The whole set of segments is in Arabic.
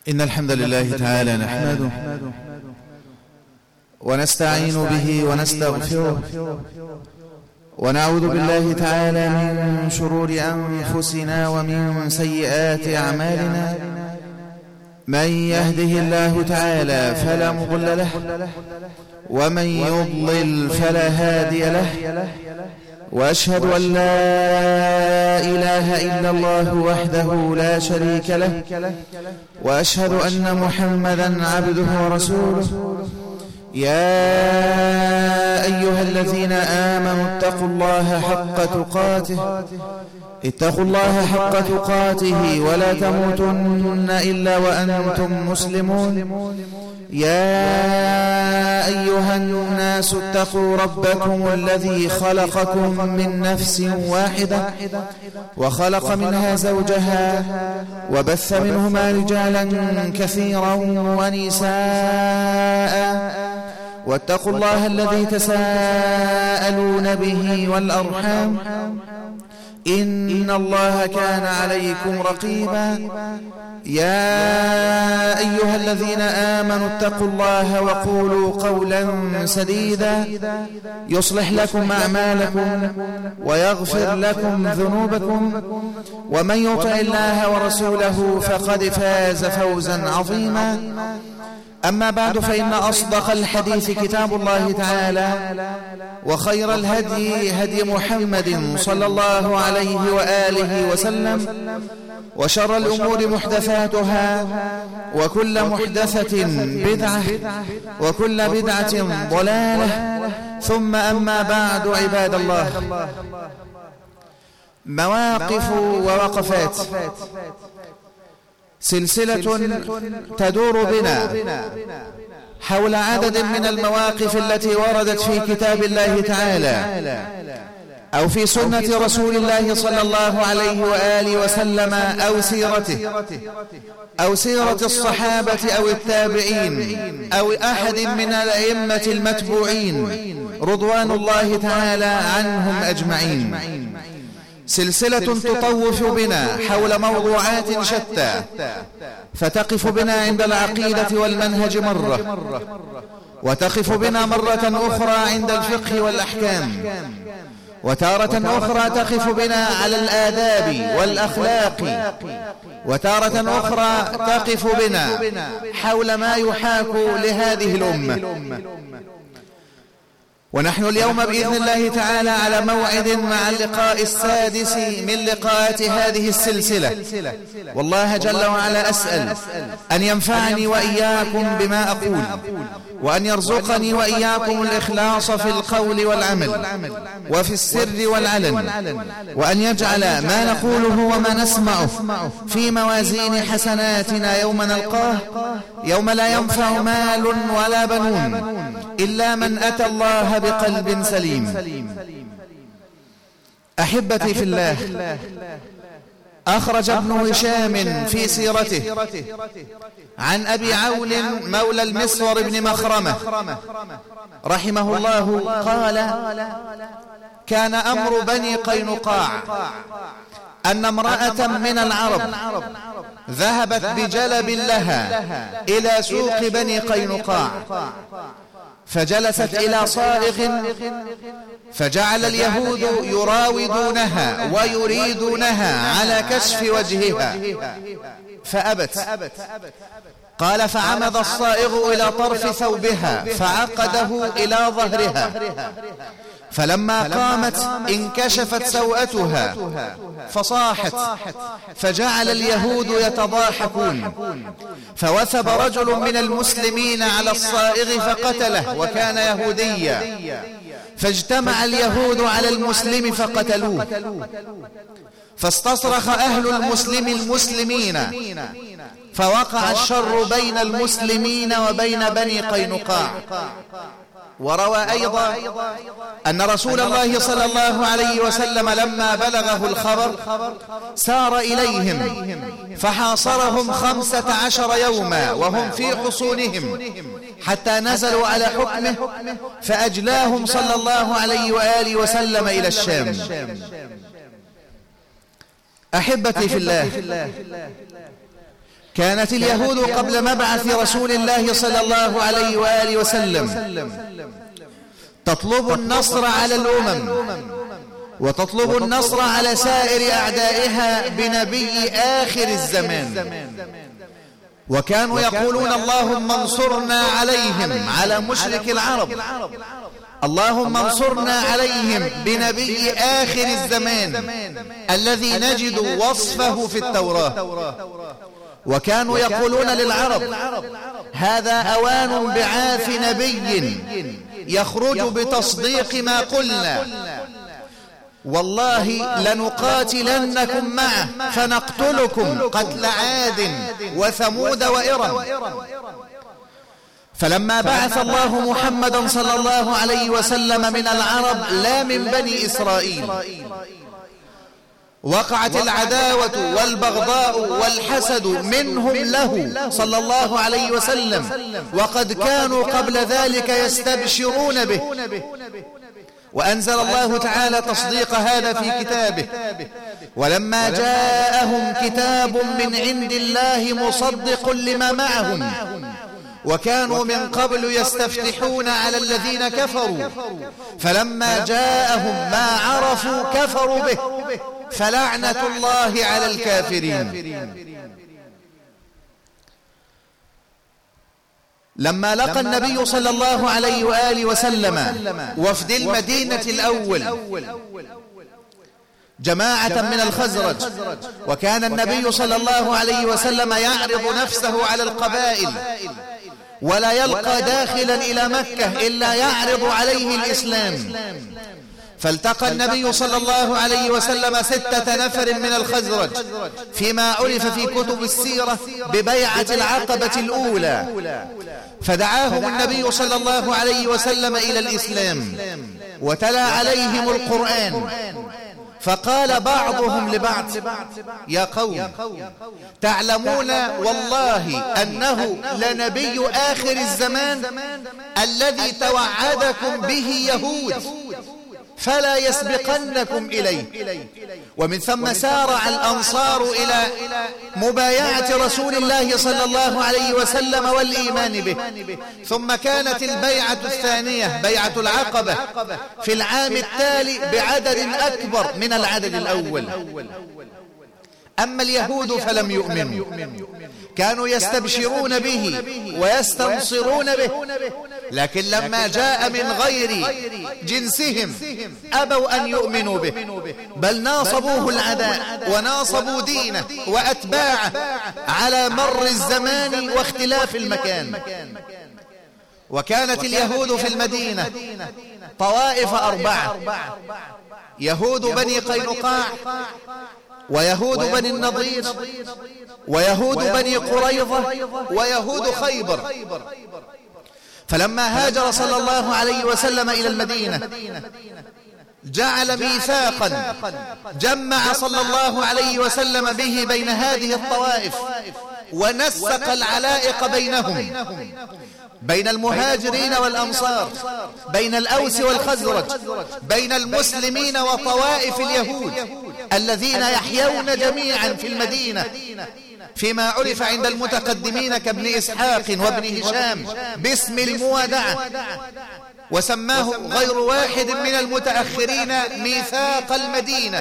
إن الحمد لله تعالى نحمده ونستعين به ونستغفره ونعوذ بالله تعالى من شرور أنفسنا ومن سيئات أعمالنا. من يهده الله تعالى فلا مضل له ومن يضلل فلا هادي له، وأشهد أن لا إله إلا الله وحده لا شريك له، وأشهد أن محمدا عبده ورسوله. يا أيها الذين آمنوا اتقوا الله حق تقاته، اتقوا الله حق تقاته ولا تموتن إلا وأنتم مسلمون. يا أيها الناس اتقوا ربكم الذي خلقكم من نفس واحدة وخلق منها زوجها وبث منهما رجالا كثيرا ونساء، واتقوا الله الذي تساءلون به والأرحام إن الله كان عليكم رقيبا. يا أيها الذين آمنوا اتقوا الله وقولوا قولا سديدا يصلح لكم أعمالكم ويغفر لكم ذنوبكم، ومن يطع الله ورسوله فقد فاز فوزا عظيما. أما بعد، فإن أصدق الحديث كتاب الله تعالى، وخير الهدي هدي محمد صلى الله عليه وآله وسلم، وشر الأمور محدثاتها، وكل محدثة بدعة، وكل بدعة ضلالة. ثم أما بعد، عباد الله، مواقف ووقفات، سلسلة تدور بنا حول عدد من المواقف التي وردت في كتاب الله تعالى أو في سنة رسول الله صلى الله عليه وآله وسلم، أو سيرة الصحابة أو التابعين أو أحد من الأئمة المتبوعين رضوان الله تعالى عنهم أجمعين. سلسلة تطوف بنا حول موضوعات شتى، فتقف بنا عند العقيدة والمنهج مرة، وتقف بنا مرة أخرى عند الفقه والأحكام، وتارة أخرى تقف بنا على الآداب والأخلاق، وتارة أخرى تقف بنا حول ما يحاك لهذه الأمة. ونحن اليوم بإذن الله تعالى على موعد مع اللقاء السادس من لقاءات هذه السلسلة، والله جل وعلا أسأل أن ينفعني وإياكم بما أقول، وأن يرزقني وإياكم الإخلاص في القول والعمل وفي السر والعلن، وأن يجعل ما نقوله وما نسمعه في موازين حسناتنا يوم نلقاه، يوم لا ينفع مال ولا بنون إلا من أتى الله بقلب سليم. أحبتي في الله، أخرج ابن هشام في سيرته عن أبي عون مولى المسور بن مخرمة رحمه الله قال: كان أمر بني قينقاع أن امرأة من العرب ذهبت بجلب لها إلى سوق بني قينقاع، فجلست إلى صائغ، فجعل اليهود يراودونها ويريدونها على كشف وجهها فأبت. قال: فعمد الصائغ إلى طرف ثوبها فعقده إلى ظهرها، فلما قامت انكشفت سوءتها فصاحت، فجعل اليهود يتضاحكون، فوثب رجل من المسلمين على الصائغ فقتله، وكان يهوديا، فاجتمع اليهود على المسلم فقتلوه، فاستصرخ أهل المسلمين، فوقع الشر بين المسلمين وبين بني قينقاع. وروى أيضا أن رسول الله صلى الله عليه وسلم لما بلغه الخبر سار إليهم فحاصرهم 15 يوما وهم في حصونهم، حتى نزلوا على حكمه فأجلاهم صلى الله عليه وآله وسلم إلى الشام. أحبتي في الله، كانت اليهود قبل مبعث رسول الله صلى الله عليه وآله وسلم تطلب النصر على الأمم وتطلب النصر على سائر أعدائها بنبي آخر الزمان، وكانوا يقولون اللهم انصرنا عليهم، على مشرك العرب، اللهم انصرنا عليهم بنبي آخر الزمان الذي نجد وصفه في التوراة. وكانوا يقولون للعرب هذا أوان بعاث نبي يخرج بتصديق ما قلنا، والله لنقاتلنكم معه فنقتلكم قتل عاد وثمود وإرم. فلما بعث الله محمدا صلى الله عليه وسلم من العرب لا من بني إسرائيل، وقعت العداوة والبغضاء والحسد منهم له صلى الله عليه وسلم، وقد كانوا قبل ذلك يستبشرون به. وأنزل الله تعالى تصديق هذا في كتابه: ولما جاءهم كتاب من عند الله مصدق لما معهم وكانوا من قبل يستفتحون على الذين كفروا فلما جاءهم ما عرفوا كفروا به فلعنة الله على الكافرين. لما لقى النبي صلى الله عليه وآله وسلم وفد المدينة الأول جماعة من الخزرج، وكان النبي صلى الله عليه وسلم يعرض نفسه على القبائل ولا يلقى داخلا إلى مكة إلا يعرض عليه الإسلام، فالتقى النبي صلى الله عليه وسلم 6 نفر من الخزرج فيما عرف في كتب السيرة ببيعة العقبة الأولى، فدعاهم النبي صلى الله عليه وسلم إلى الإسلام وتلا عليهم القرآن، فقال بعضهم لبعض: يا قوم تعلمون والله أنه لنبي آخر الزمان الذي توعدكم به يهود فلا يسبقنكم إليه. ومن ثم سارع الأنصار إلى مبايعة رسول الله صلى الله عليه وسلم والإيمان به. ثم كانت البيعة الثانية بيعة العقبة في العام التالي بعدد أكبر من العدد الأول. أما اليهود فلم يؤمنوا، كانوا يستبشرون به ويستنصرون به، لكن لما جاء من غير جنسهم أبوا أن يؤمنوا به، بل ناصبوه العداء وناصبوا دينه وأتباعه على مر الزمان واختلاف المكان. وكانت اليهود في المدينة طوائف 4: يهود بني قينقاع، ويهود بني النضير، ويهود بني قريظة، ويهود خيبر. فلما هاجر صلى الله عليه وسلم إلى المدينة جعل ميثاقا جمع صلى الله عليه وسلم به بين هذه الطوائف ونسق العلائق بينهم، بين المهاجرين والأنصار، بين الأوس والخزرج، بين المسلمين وطوائف اليهود الذين يحيون جميعا في المدينة، فيما عرف عند المتقدمين كابن إسحاق وابن هشام باسم الموادعة، وسماه غير واحد من المتأخرين ميثاق المدينة.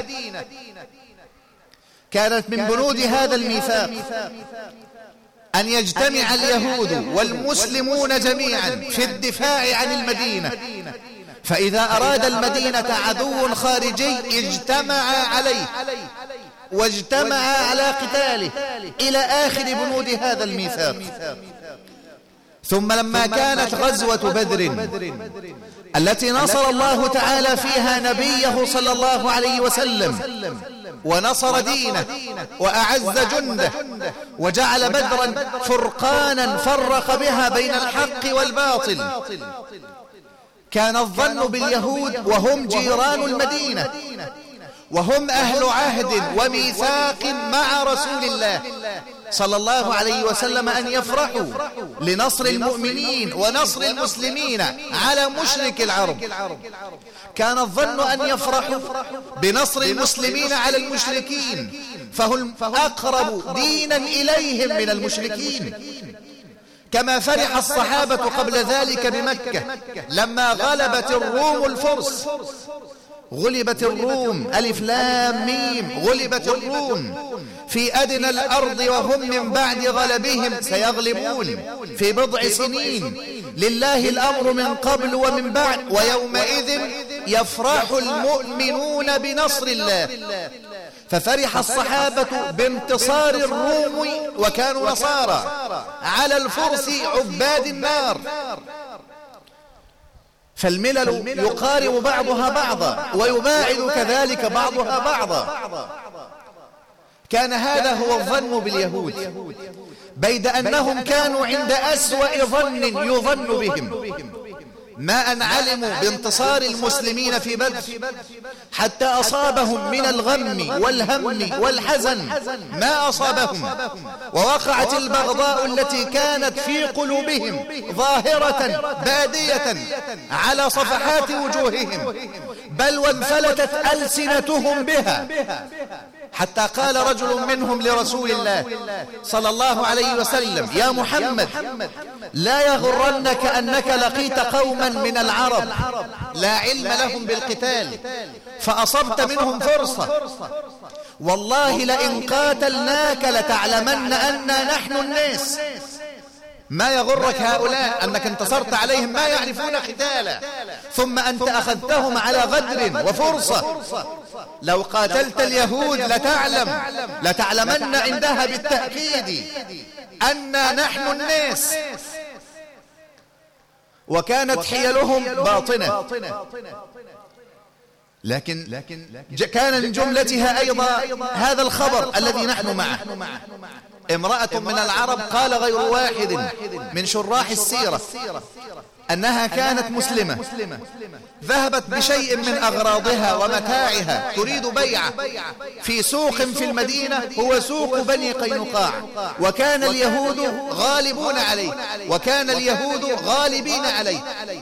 كانت من بنود هذا الميثاق أن يجتمع اليهود والمسلمون جميعا في الدفاع عن المدينة، فإذا أراد المدينة عدو خارجي اجتمع عليه واجتمع على قتاله إلى آخر بنود هذا الميثاق. ثم لما كانت غزوة بدر التي نصر الله تعالى فيها نبيه صلى الله عليه وسلم ونصر دينه وأعز جنده وجعل بدرا فرقانا فرق بها بين الحق والباطل، كان الظن باليهود وهم جيران المدينة وهم أهل عهد وميثاق مع رسول الله صلى الله عليه وسلم أن يفرحوا لنصر المؤمنين ونصر المسلمين على مشرك العرب. كان الظن أن يفرحوا بنصر المسلمين على المشركين، فهم أقرب دينا إليهم من المشركين. كما فرح الصحابة قبل ذلك بمكة لما غلبت الروم الفرس. غلبت الروم، ألف لام ميم، غلبت الروم في أدنى الأرض وهم من بعد غلبهم سيغلبون في بضع سنين، لله الأمر من قبل ومن بعد، ويومئذ يفرح المؤمنون بنصر الله. ففرح الصحابة بانتصار الروم وكانوا نصارى على الفرس عباد النار. فالملل يقارب بعضها بعضا ويباعد كذلك بعضها بعضا. كان هذا هو الظن باليهود، بيد أنهم كانوا عند أسوأ ظن يظن بهم، ما أن علموا بانتصار المسلمين في بدر حتى أصابهم من الغم والهم والحزن ما أصابهم، ووقعت البغضاء التي كانت في قلوبهم ظاهرة بادية على صفحات وجوههم، بل وانفلتت ألسنتهم بها، حتى قال رجل منهم لرسول الله صلى الله عليه وسلم: يا محمد، لا يغرنك أنك لقيت قوما من العرب لا علم لهم بالقتال فأصبت منهم فرصة، والله لئن قاتلناك لتعلمن أننا نحن الناس. ما يغرك هؤلاء أنك انتصرت عليهم ما يعرفون قتالا، ثم أنت أخذتهم على غدر وفرصة. لو قاتلت اليهود لتعلمن عندها بالتأكيد أننا نحن الناس. وكانت حيلهم باطنة، لكن كان من جملتها أيضا هذا الخبر الذي نحن معه. امرأة من العرب قال غير واحد من شراح السيرة أنها كانت مسلمة، ذهبت بشيء من أغراضها ومتاعها تريد بيعة في سوق في المدينة هو سوق بني قينقاع، وكان اليهود غالبون عليه وكان اليهود غالبين عليه.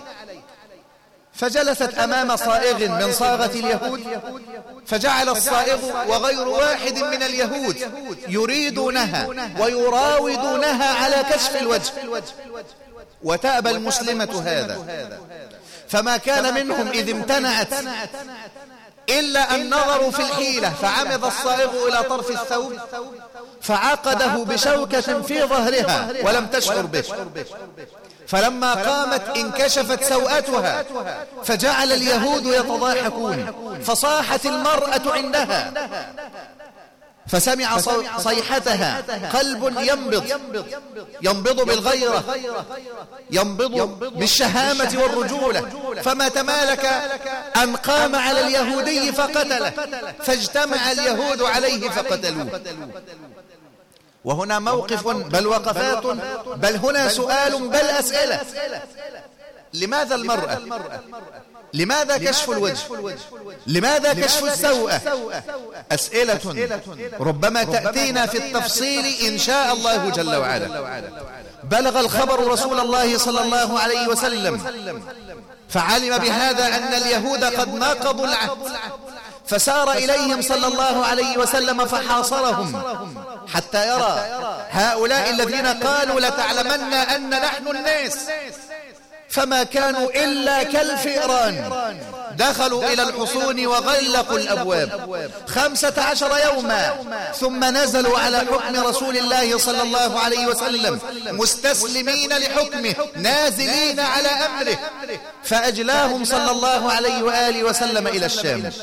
فجلست أمام صائغ من صاغة اليهود، فجعل الصائغ وغير واحد من اليهود يريدونها ويراودونها على كشف الوجه، وتأبى المسلمة هذا، فما كان منهم إذ امتنعت إلا أن نظروا في الحيلة، فعمد الصائغ إلى طرف الثوب فعقده بشوكة في ظهرها ولم تشعر به، فلما قامت انكشفت سوءتها، فجعل اليهود يتضاحكون، فصاحت المرأة عندها، فسمع صيحتها قلب ينبض بالغيرة، ينبض بالشهامة والرجولة، فما تمالك أن قام على اليهودي فقتله، فاجتمع اليهود عليه فقتلوه. وهنا موقف بل وقفات بل هنا سؤال بل أسئلة. لماذا المرأة؟ لماذا كشف الوجه؟ لماذا كشف السوءة؟ أسئلة ربما تأتينا في التفصيل إن شاء الله جل وعلا. بلغ الخبر رسول الله صلى الله عليه وسلم فعلم بهذا أن اليهود قد ناقضوا العهد، فسار إليهم صلى الله عليه وسلم فحاصرهم حتى يرى هؤلاء الذين قالوا لتعلمن أن نحن الناس، فما كانوا إلا كالفئران، دخلوا إلى الحصون وغلقوا الأبواب 15 يوما، ثم نزلوا على حكم رسول الله صلى الله عليه وسلم مستسلمين لحكمه نازلين على أمره، فأجلاهم صلى الله عليه وآله وسلم إلى الشام.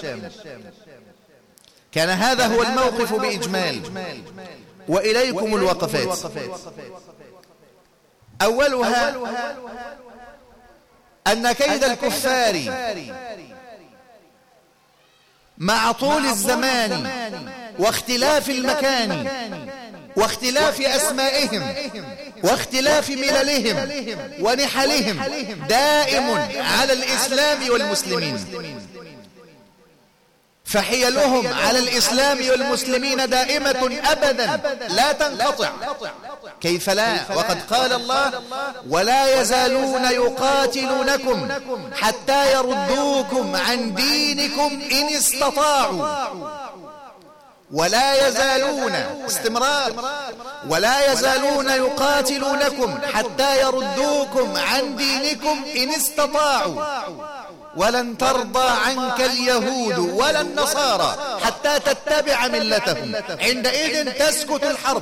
كان هذا هو الموقف بإجمال. وإليكم الوقفات. أولها أن كيد الكفار مع طول الزمان واختلاف المكان واختلاف أسمائهم واختلاف مللهم ونحلهم دائم على الإسلام والمسلمين، فحيلهم على الإسلام والمسلمين دائمة أبدا لا تنقطع. كيف لا؟ وقد قال الله: ولا يزالون يقاتلونكم حتى يردوكم عن دينكم إن استطاعوا. ولا يزالون، استمرار، ولا يزالون يقاتلونكم حتى يردوكم عن دينكم إن استطاعوا ولن ترضى عنك اليهود ولا النصارى حتى تتبع ملتهم. عندئذ تسكت الحرب.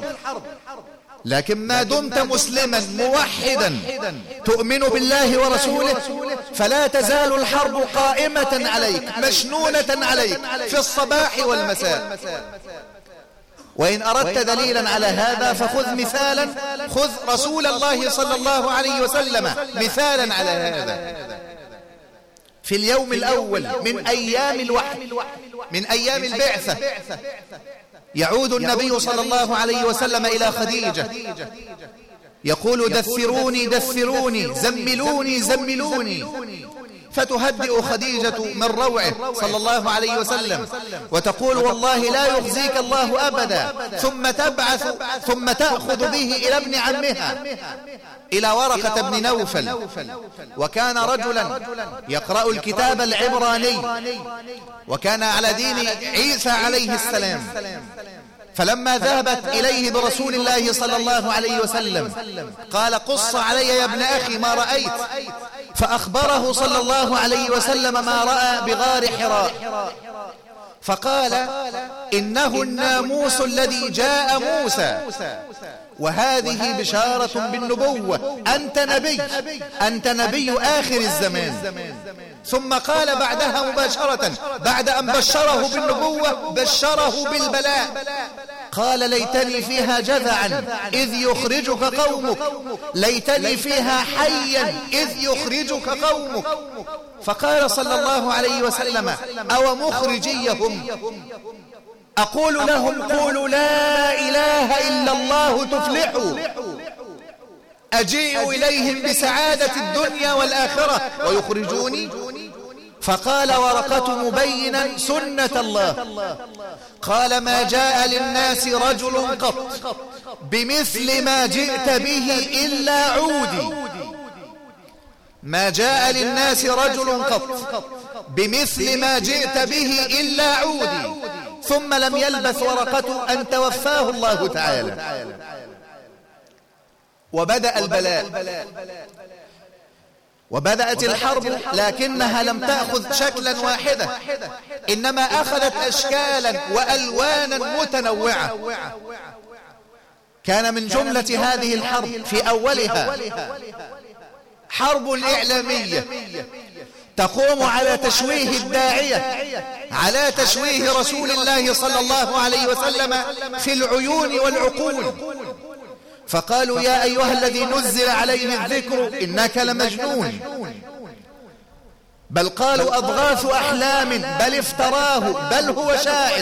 لكن ما دمت مسلما موحدا تؤمن بالله ورسوله فلا تزال الحرب قائمة عليك مشنونة عليك في الصباح والمساء. وإن أردت دليلا على هذا فخذ مثالا، خذ رسول الله صلى الله عليه وسلم مثالا على هذا. في اليوم الأول من أيام الوحي، من أيام البعثة، يعود النبي صلى الله عليه وسلم إلى خديجة يقول: دثروني دثروني، زملوني زملوني. فتهدئ خديجة من روعه صلى الله عليه وسلم وتقول: والله لا يخزيك الله أبدا. ثم تأخذ به إلى ابن عمها، إلى ورقة بن نوفل، وكان رجلا يقرأ الكتاب العبراني وكان على دين عيسى عليه السلام. فلما ذهبت إليه برسول الله صلى الله عليه وسلم قال: قص علي يا ابن أخي ما رأيت. فأخبره صلى الله عليه وسلم ما رأى بغار حراء، فقال: إنه الناموس الذي جاء موسى، وهذه بشارة بالنبوة، أنت نبي آخر الزمان. ثم قال بعدها مباشرة بعد أن بشره بالنبوة بشره بالبلاء، قال: ليتني فيها جذعا إذ يخرجك قومك، ليتني فيها حيا إذ يخرجك قومك. فقال صلى الله عليه وسلم: أو مخرجيهم؟ أقول لهم: قولوا لا إله إلا الله تفلحوا. أجيء إليهم بسعادة الدنيا والآخرة ويخرجوني؟ فقال ورقة مبينا سنة الله، قال: ما جاء للناس رجل قط بمثل ما جئت به إلا عودي. ما جاء للناس رجل قط بمثل ما جئت به إلا عودي. ثم لم يلبث ورقة أن توفاه الله تعالى. وبدأ البلاء وبدأت الحرب، لكنها لم تأخذ شكلا واحدا، إنما أخذت أشكالا وألوانا متنوعة. كان من جملة هذه الحرب في أولها حرب إعلامية تقوم على تشويه الداعية، على تشويه رسول الله صلى الله عليه وسلم في العيون والعقول. فقالوا: يا أيها الذي نزل عليه الذكر إنك لمجنون. بل قالوا: أضغاث أحلام، بل افتراه، بل هو شاعر.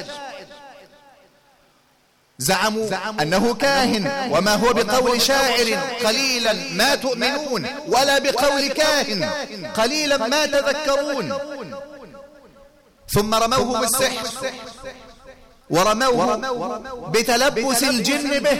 زعموا أنه كاهن، وما هو بقول شاعر قليلا ما تؤمنون، ولا بقول كاهن قليلا ما تذكرون. ثم رموه بالسحر، ورموه بتلبس الجن به.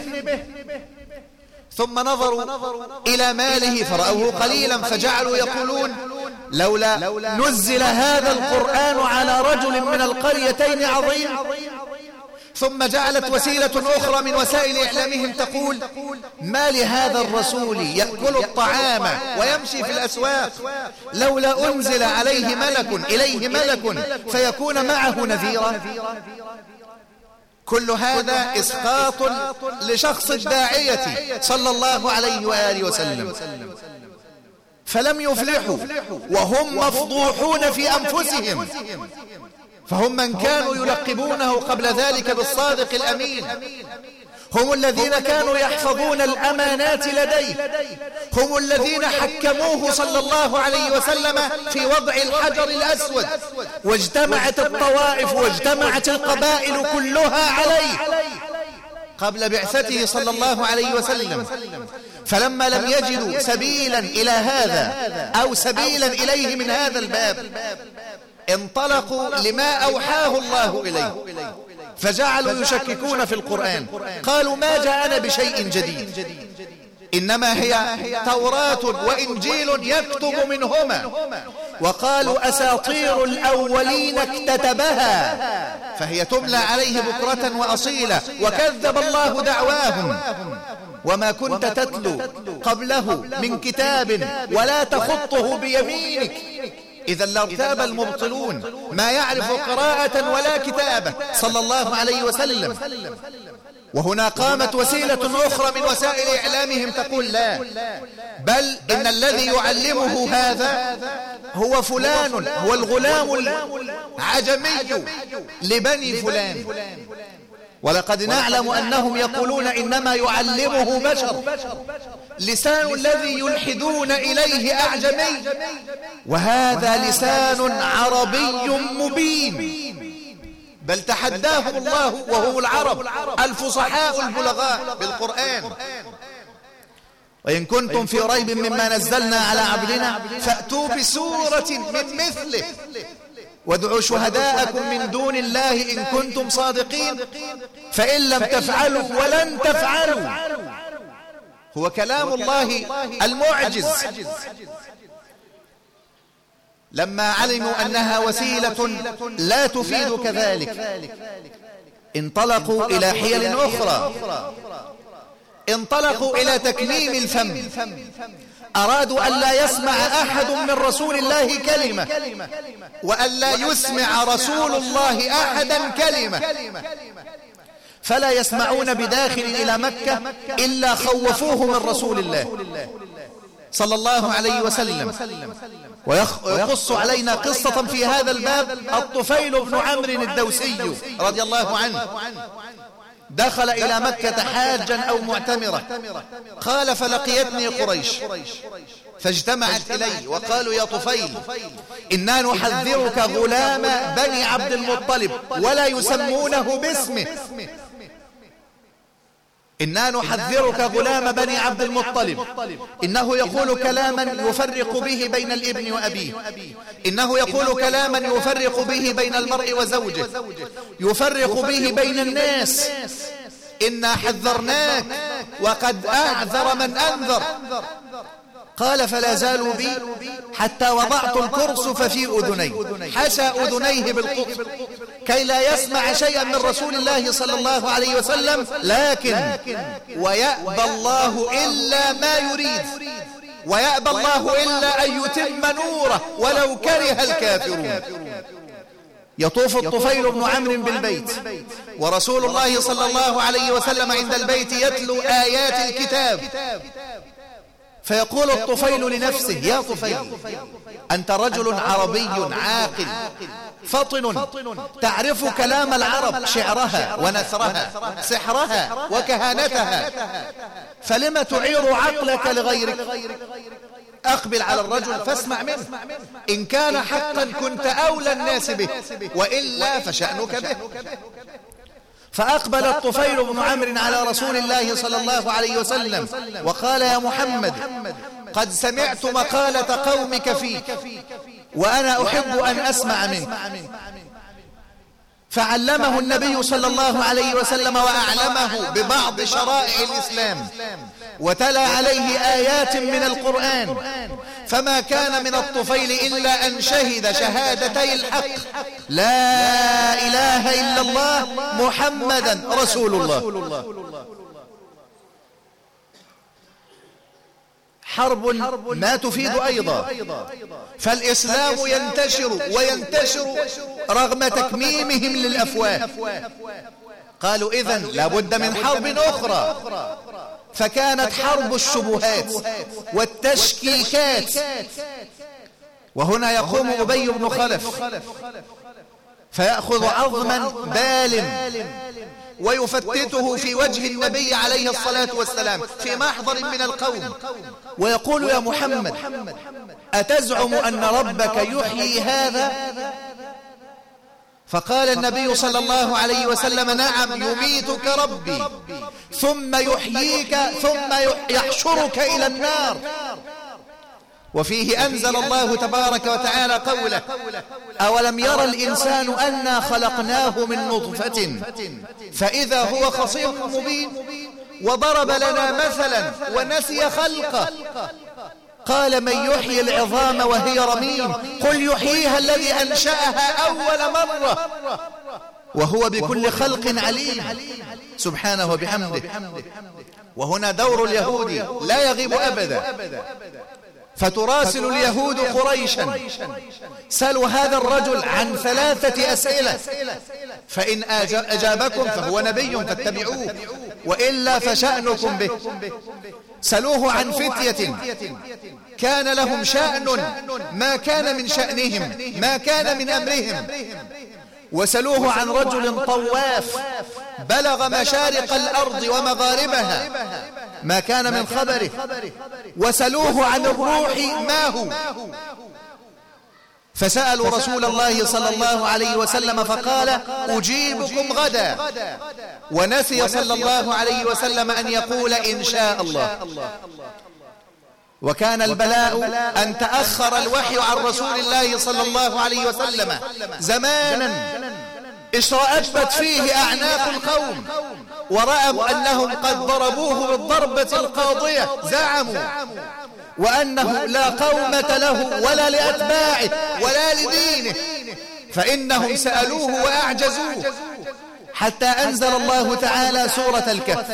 ثم نظروا إلى ماله فرأوه قليلا، فجعلوا يقولون: لولا نزل هذا القرآن على رجل من القريتين عظيم. ثم جعلت وسيلة أخرى من وسائل إعلامهم تقول: ما لهذا الرسول يأكل الطعام ويمشي في الأسواق، لولا أنزل إليه ملك فيكون معه نذيرا. كل هذا إسقاط لشخص الداعية صلى الله عليه وآله وسلم. فلم يفلحوا وهم مفضوحون في أنفسهم، فهم من كانوا يلقبونه قبل ذلك بالصادق الأمين، هم الذين كانوا يحفظون الأمانات لديه، هم الذين حكموه صلى الله عليه وسلم في وضع الحجر الأسود، واجتمعت الطوائف واجتمعت القبائل كلها عليه قبل بعثته صلى الله عليه وسلم. فلما لم يجدوا سبيلا إلى هذا أو سبيلا إليه من هذا الباب، انطلقوا لما أوحاه الله إليه، فجعلوا يشككون في القرآن. قالوا ما جاءنا بشيء جديد، إنما هي توراة وإنجيل يكتب منهما. وقالوا أساطير الأولين اكتتبها، فهي تملى عليه بكرة وأصيلا. وكذب الله دعواهم، وما كنت تتلو قبله من كتاب ولا تخطه بيمينك إذا لارتاب المبطلون، ما يعرف قراءة ولا كتابة صلى الله عليه وسلم. وهنا قامت وسيلة أخرى من وسائل إعلامهم تقول لا، بل إن الذي يعلمه هذا هو فلان، هو الغلام العجمي لبني فلان. ولقد نعلم أنهم يقولون إنما يعلمه بشر، لسان الذي يلحدون إليه أعجمي، وهذا لسان عربي مبين. بل تحداهم الله وهم العرب الفصحاء البلغاء بالقرآن. وإن كنتم في ريب مما نزلنا على عبدنا فأتوا بسورة من مثله وادعوا شهداءكم من دون الله إن كنتم صادقين، فإن لم تفعلوا ولن تفعلوا. هو كلام الله المعجز. لما علموا أنها وسيلة لا تفيد كذلك انطلقوا إلى حيل أخرى، انطلقوا إلى تكميم الفم. أرادوا أن لا يسمع أحد من رسول الله كلمة، وأن لا يسمع رسول الله أحدا كلمة، فلا يسمعون بداخل إلى مكة إلا خوفوه من رسول الله صلى الله عليه وسلم. ويقص علينا قصة في هذا الباب الطفيل بن عمرو الدوسي رضي الله عنه. دخل إلى مكة حاجا أو معتمرة، قال فلقيتني قريش فاجتمعت إلي وقالوا يا طفيل إنا نحذرك غلام بني عبد المطلب، ولا يسمونه باسمه. إنا نحذرك غلام بني عبد المطلب، إنه يقول كلاما يفرق به بين الابن وأبيه، إنه يقول كلاما يفرق به بين المرء وزوجه، يفرق به بين الناس. إنا حذرناك وقد أعذر من أنذر. قال فلا زالوا بي حتى وضعت الكرسف في أذني، حشى أذنيه بالقطب كي لا يسمع شيئا من رسول الله صلى الله عليه وسلم. لكن ويأبى الله إلا ما يريد، ويأبى الله إلا أن يتم نوره ولو كره الكافرون. يطوف الطفيل بن عمرو بالبيت ورسول الله صلى الله عليه وسلم عند البيت يتلو آيات الكتاب، فيقول الطفيل لنفسه يا طفيل أنت رجل عربي عاقل فطن، تعرف كلام العرب، شعرها ونثرها، سحرها وكهانتها، فلم تعير عقلك لغيرك؟ أقبل على الرجل فاسمع منه، إن كان حقا كنت أولى الناس به، وإلا فشأنك به. فأقبل الطفيل بن عمرو على رسول الله صلى الله عليه وسلم وقال يا محمد قد سمعت مقالة قومك فيك وأنا أحب أن أسمع منك. فعلمه النبي صلى الله عليه وسلم وأعلمه ببعض شرائع الإسلام، وتلا عليه آيات من القرآن، فما كان من الطفيل إلا أن شهد شهادتي الحق لا إله إلا الله محمدا رسول الله. حرب ما تفيد أيضا، فالإسلام ينتشر وينتشر رغم تكميمهم للأفواه. قالوا إذن لابد من حرب أخرى، فكانت حرب الشبهات والتشكيكات. وهنا يقوم أبي بن خلف فيأخذ عظما بال ويفتته في وجه النبي عليه الصلاة والسلام في محضر من القوم، ويقول يا محمد أتزعم أن ربك يحيي هذا؟ فقال النبي صلى الله عليه وسلم نعم يميتك ربي ثم يحييك ثم يحشرك إلى النار. وفيه أنزل الله تبارك وتعالى قوله: أولم يرى الإنسان أنا خلقناه من نطفة فإذا هو خصيم مبين وضرب لنا مثلا ونسي خلقه قال: من يحيي العظام وهي رميم قل يحييها الذي أنشأها أول مرة وهو بكل خلق عليم سبحانه وبحمده. وهنا دور اليهود لا يغيب أبدا، فتراسل اليهود قريشا: سألوا هذا الرجل عن 3 أسئلة، فإن أجابكم فهو نبي فاتبعوه، وإلا فشأنكم به. سألوه عن فتية كان لهم شأن ما كان من شأنهم، ما كان من أمرهم. وسألوه عن رجل طواف بلغ مشارق الأرض ومغاربها، ما كان من خبره. وسألوه عن الروح ما هو، فسألوا رسول الله صلى الله عليه وسلم فقال: أجيبكم غدا. ونسي صلى الله عليه وسلم أن يقول إن شاء الله. وكان البلاء أن تأخر الوحي عن رسول الله صلى الله عليه وسلم زمانا اشرأبت فيه أعناق القوم، ورأوا أنهم قد ضربوه بالضربة القاضية، زعموا وأنه لا قومة له ولا لأتباعه ولا لدينه، فإنهم سألوه وأعجزوه، حتى أنزل الله تعالى سورة الكهف،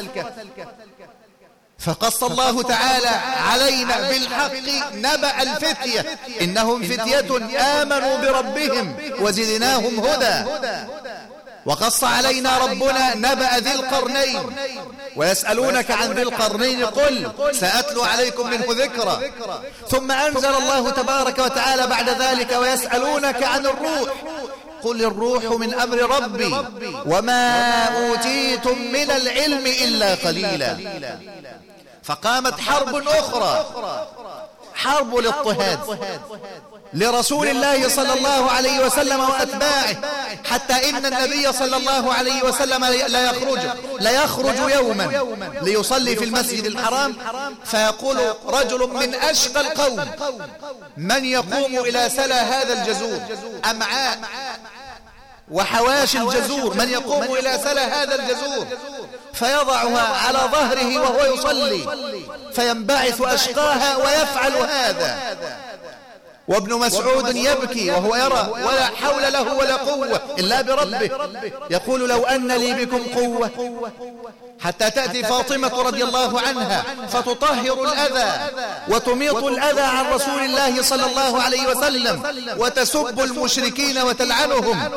فقص الله تعالى علينا بالحق نبأ الفتية: إنهم فتية آمنوا بربهم وزدناهم هدى. وقص علينا ربنا نبأ ذي القرنين: ويسألونك عن ذي القرنين قل سأتلو عليكم منه ذكرا. ثم أنزل الله تبارك وتعالى بعد ذلك: ويسألونك عن الروح قل الروح من أمر ربي وما أوتيتم من العلم إلا قليلا. فقامت حرب أخرى، حرب الاضطهاد لرسول الله صلى الله عليه وسلم وأتباعه، حتى إن النبي صلى الله عليه وسلم لا يخرج يوما ليصلي في المسجد الحرام، فيقول رجل من أشقى القوم: من يقوم إلى سلا هذا الجزور، أمعاء وحواشي الجزور، من يقوم إلى سلا هذا الجزور، فيضعها على ظهره وهو يصلي، فينبعث أشقاها ويفعل هذا. وابن مسعود يبكي وهو يرى ولا حول له ولا قوة إلا بربه، يقول: لو أن لي بكم قوة. حتى تأتي فاطمة رضي الله عنها فتطهر الأذى وتميط الأذى عن رسول الله صلى الله عليه وسلم، وتسب المشركين وتلعنهم.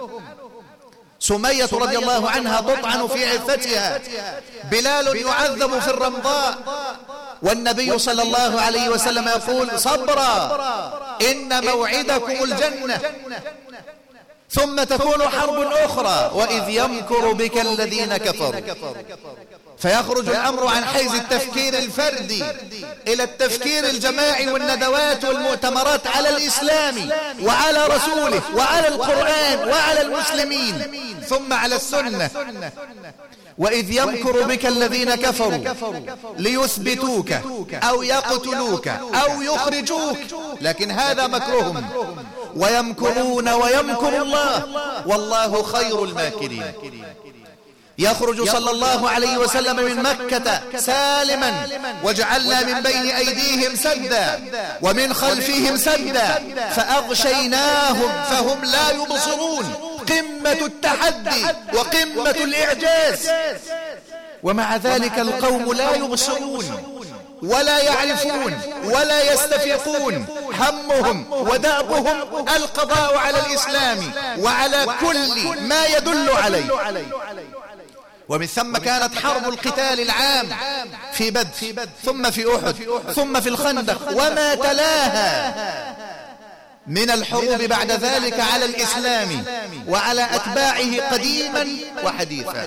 سمية رضي الله عنها تطعن في عفتها، بلال يعذب في الرمضاء، والنبي صلى الله عليه وسلم يقول: صبرا إن موعدكم الجنة. ثم تكون حرب أخرى: وإذ يمكر بك الذين كفروا. فيخرج الأمر عن حيز التفكير الفردي إلى التفكير الجماعي والندوات والمؤتمرات على الإسلام وعلى رسوله وعلى القرآن وعلى المسلمين ثم على السنة. وإذ يمكر بك الذين كفروا ليثبتوك أو يقتلوك أو يخرجوك، لكن هذا مكرهم. ويمكرون ويمكر الله والله خير الماكرين. يخرج صلى الله عليه وسلم من مكة سالما: وجعلنا من بين أيديهم سدا ومن خلفهم سدا فأغشيناهم فهم لا يبصرون. قمة التحدي وقمة الإعجاز، ومع ذلك القوم لا يبصرون ولا يعرفون ولا يستفيقون. همهم ودأبهم القضاء على الإسلام وعلى كل ما يدل عليه. ومن ثم كانت حرب القتال العام في بدر، ثم في أحد، ثم في الخندق، وما تلاها من الحروب بعد ذلك على الإسلام وعلى أتباعه قديما وحديثا.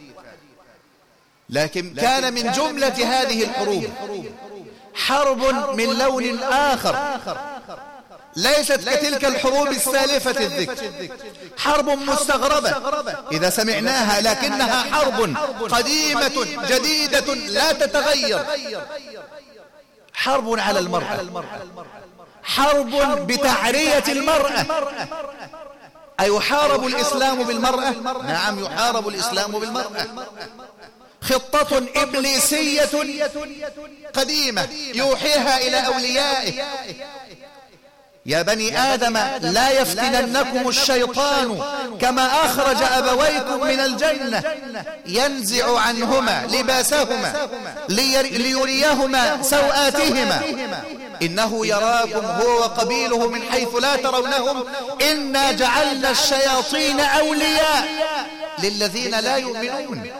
لكن كان من جملة هذه الحروب حرب من لون آخر، ليست كتلك الحروب السالفة الذكر، حرب مستغربة إذا سمعناها، لكنها حرب قديمة جديدة لا تتغير. حرب على المرأة، حرب بتعرية المرأة. أيحارب الإسلام بالمرأة؟ نعم يحارب الإسلام بالمرأة. خطة إبليسية قديمة يوحيها إلى أوليائه: يا بني آدم لا يفتننكم الشيطان كما أخرج أبويكم من الجنة ينزع عنهما لباسهما ليريهما سوآتهما إنه يراكم هو وقبيله من حيث لا ترونهم إنا جعلنا الشياطين أولياء للذين لا يؤمنون.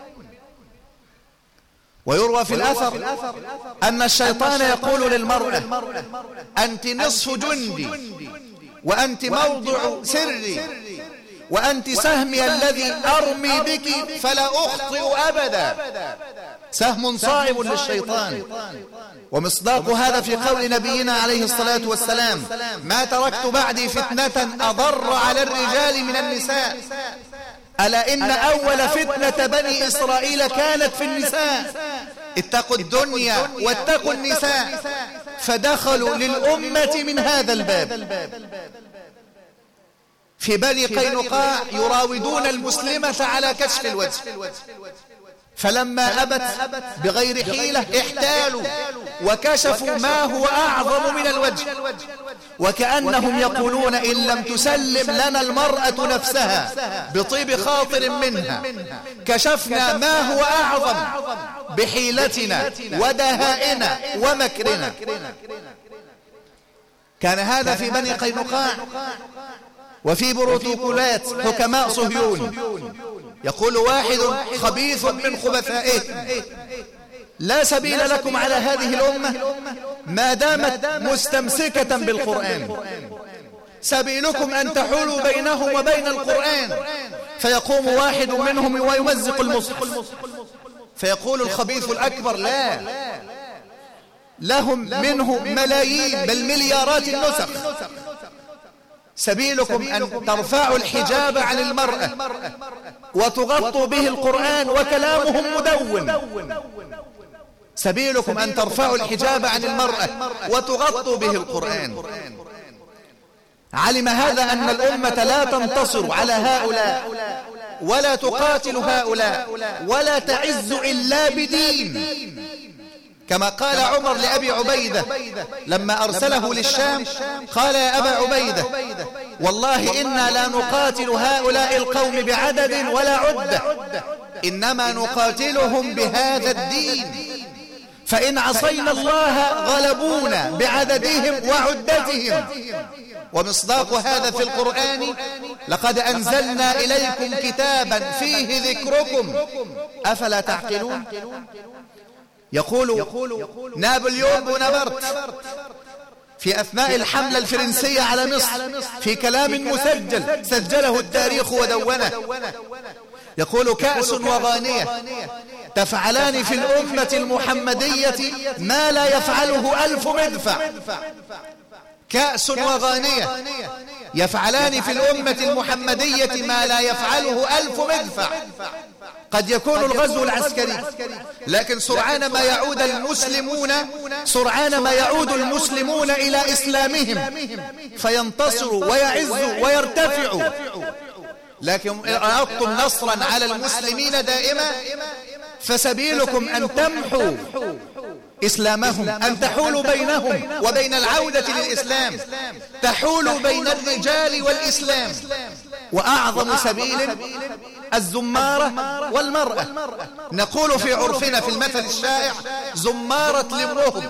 ويروى في الأثر أن الشيطان يقول للمرأة: أنت نصف جندي، وأنت موضع سري، وأنت سهمي الذي أرمي بك فلا أخطئ أبدا. سهم صائب للشيطان. ومصداق هذا في قول نبينا عليه الصلاة والسلام: ما تركت بعدي فتنة أضر على الرجال من النساء، ألا إن أول فتنة بني إسرائيل كانت في النساء، اتقوا الدنيا واتقوا النساء، فدخلوا للأمة من هذا الباب. في بني قينقاع يراودون المسلمة على كشف الوجه، فلما أبت بغير حيلة احتالوا وكشفوا ما هو أعظم من الوجه، وكأنهم يقولون: إن لم تسلم لنا المرأة نفسها بطيب خاطر منها كشفنا ما هو أعظم بحيلتنا ودهائنا ومكرنا. كان هذا في بني قينقاع. وفي بروتوكولات حكماء صهيون يقول واحد خبيث من خبثائه: لا سبيل لكم على هذه الأمة ما دامت مستمسكة بالقرآن، سبيلكم أن تحولوا بينهم وبين القرآن. فيقوم واحد منهم ويمزق المصحف، فيقول الخبيث الأكبر: لا، لهم منه ملايين بل مليارات النسخ، سبيلكم أن ترفعوا الحجاب عن المرأة وتغطوا به القرآن وكلامهم مدون. سبيلكم أن ترفعوا الحجاب عن المرأة وتغطوا به القرآن. علم هذا أن الأمة لا تنتصر على هؤلاء ولا تقاتل هؤلاء ولا تعز إلا بدين، كما قال عمر لأبي عبيدة لما أرسله للشام: قال يا أبا عبيدة والله إنا لا نقاتل هؤلاء القوم بعدد ولا عدة، إنما نقاتلهم بهذا الدين، فإن عصينا الله غلبونا بعددهم وعدتهم. ومصداق هذا في القرآن: لقد أنزلنا إليكم كتابا فيه ذكركم أفلا تعقلون. يقول نابليون بونابرت في أثناء الحملة الفرنسية على مصر في كلام مسجل سجله التاريخ ودونه، يقول: كأس وغانية تفعلان في الأمة المحمدية ما لا يفعله 1000 مدفع. كأس وغانية يفعلان في الأمة المحمدية ما لا يفعله 1000 مدفع. قد يكون الغزو العسكري، لكن سرعان ما يعود المسلمون إلى إسلامهم فينتصروا ويعزوا ويرتفعوا. لكن أردتم نصرا على المسلمين دائما، فسبيلكم أن تمحوا إسلامهم، أن تحولوا بينهم وبين العودة للإسلام، تحولوا بين الرجال والإسلام. وأعظم سبيل الزمارة والمرأة. نقول في عرفنا في المثل الشائع: زمارة لامرهم.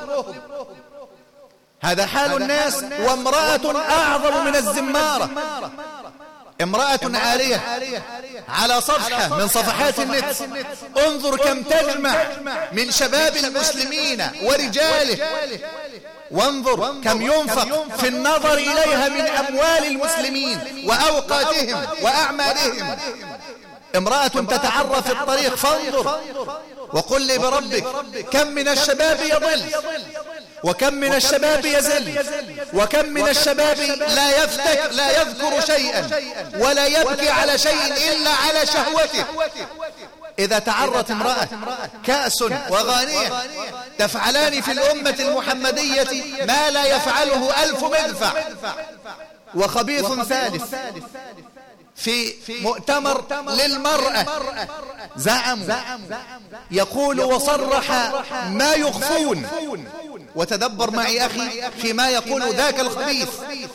هذا حال الناس، وامرأة أعظم من الزمارة. امرأة عارية على صفحة من صفحات النت، انظر كم تجمع من شباب المسلمين ورجاله، وانظر كم ينفق في النظر إليها من أموال المسلمين وأوقاتهم وأعمالهم. امرأة تتعرى في الطريق فانظر وقل لي بربك كم من الشباب يضل، وكم من الشباب يزل، وكم من الشباب لا يذكر شيئا ولا يبكي على شيء إلا على شهوته. إذا تعرت امرأة كأس وغانية تفعلان في الأمة المحمدية ما لا يفعله 1000 مدفع. وخبيث ثالث في مؤتمر للمرأة زعموا يقول وصرح ما يخفون، وتدبر معي أخي فيما يقول ذاك الخبيث.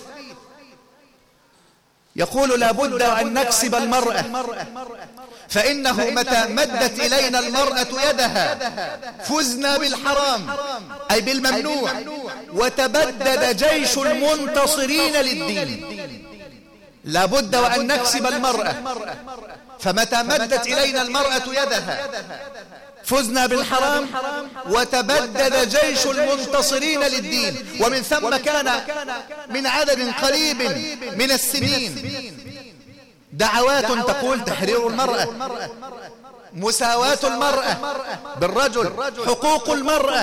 يقول لابد أن نكسب المرأة، فإنه متى مدت إلينا المرأة يدها فزنا بالحرام أي بالممنوع، وتبدد جيش المنتصرين للدين. لابد وأن نكسب المرأة، فمتى مدت إلينا المرأة يدها فزنا بالحرام وتبدد جيش المنتصرين للدين. ومن ثم كان من عدد قريب من السنين دعوات تقول تحرير المرأة، مساواة المرأة بالرجل، حقوق المرأة،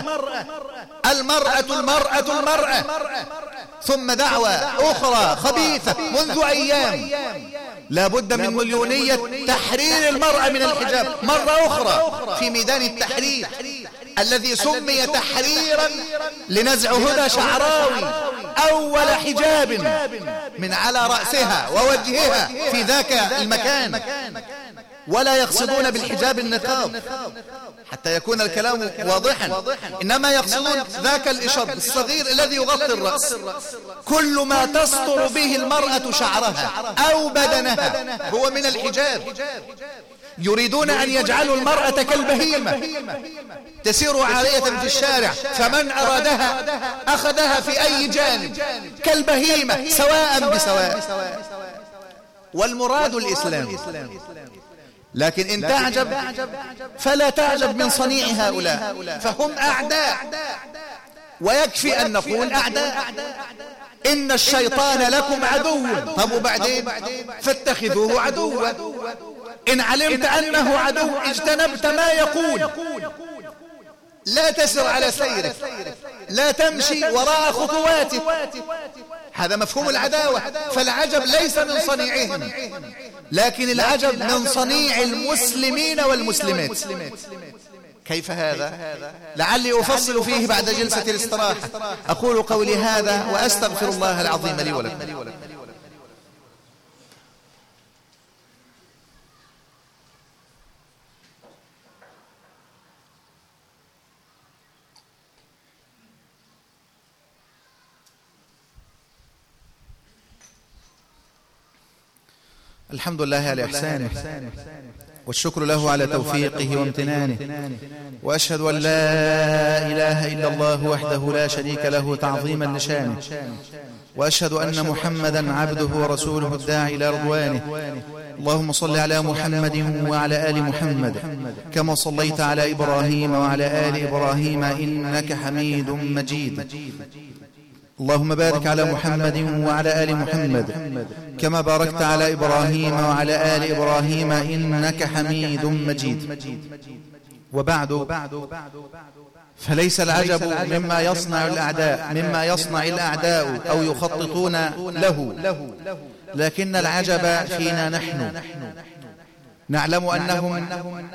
المرأة. ثم دعوة أخرى خبيثة منذ أيام لا بد من مليونية تحرير المرأة من الحجاب مرة أخرى في ميدان التحرير الذي سمي تحريرا لنزع هدى شعراوي أول حجاب من على رأسها ووجهها في ذاك المكان، ولا يقصدون بالحجاب النقاب حتى يكون الكلام واضحا، إنما يقصدون ذاك الإشارب الصغير الذي يغطي الرأس. كل ما تستر به المرأة شعرها أو بدنها هو من الحجاب. يريدون أن يجعلوا المرأة كالبهيمة تسير عارية في الشارع، فمن أرادها أخذها في أي جانب كالبهيمة سواء بسواء، والمراد الإسلام. لكن إن تعجب فلا تعجب من صنيع هؤلاء، فهم أعداء، ويكفي أن نقول أعداء. إن الشيطان لكم عدو، طب وبعدين فاتخذوه عدوا. إن علمت أنه عدو اجتنبت ما يقول، لا تسر على سيره، لا تمشي وراء خطواته. هذا مفهوم العداوة. فالعجب ليس من صنيعهم، لكن العجب من صنيع المسلمين والمسلمات. كيف هذا؟ لعلي أفصل فيه بعد جلسة الاستراحة. أقول قولي هذا وأستغفر الله العظيم لي ولكم. الحمد لله على إحسانه، والشكر له على توفيقه وامتنانه، وأشهد أن لا إله إلا الله وحده لا شريك له تعظيما لشانه، وأشهد أن محمدا عبده ورسوله الداعي إلى رضوانه. اللهم صل على محمد وعلى آل محمد كما صليت على إبراهيم وعلى آل إبراهيم إنك حميد مجيد. اللهم بارك على محمد وعلى آل محمد كما باركت على إبراهيم وعلى آل إبراهيم إنك حميد مجيد. وبعد، فليس العجب مما يصنع الأعداء أو يخططون له، لكن العجب فينا نحن. نعلم أنهم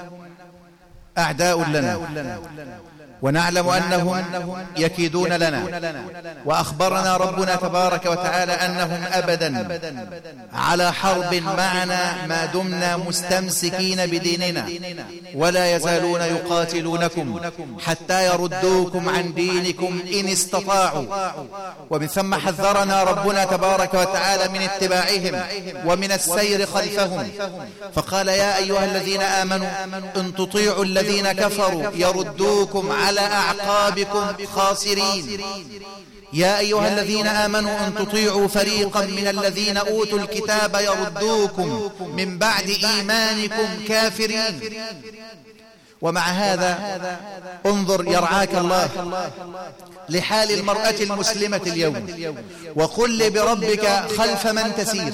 أعداء لنا، ونعلم أنهم يكيدون لنا، وأخبرنا ربنا تبارك وتعالى أنهم أبدا على حرب معنا ما دمنا مستمسكين بديننا، ولا يزالون يقاتلونكم حتى يردوكم عن دينكم إن استطاعوا. ومن ثم حذرنا ربنا تبارك وتعالى من اتباعهم ومن السير خلفهم، فقال يا أيها الذين آمنوا إن تطيعوا الذين كفروا يردوكم على أعقابكم خاسرين. يا أيها الذين آمنوا إن تطيعوا فريقا من الذين أوتوا الكتاب يردوكم من بعد إيمانكم كافرين. ومع هذا انظر يرعاك الله لحال المرأة المسلمة اليوم، وقل لي بربك خلف من تسير.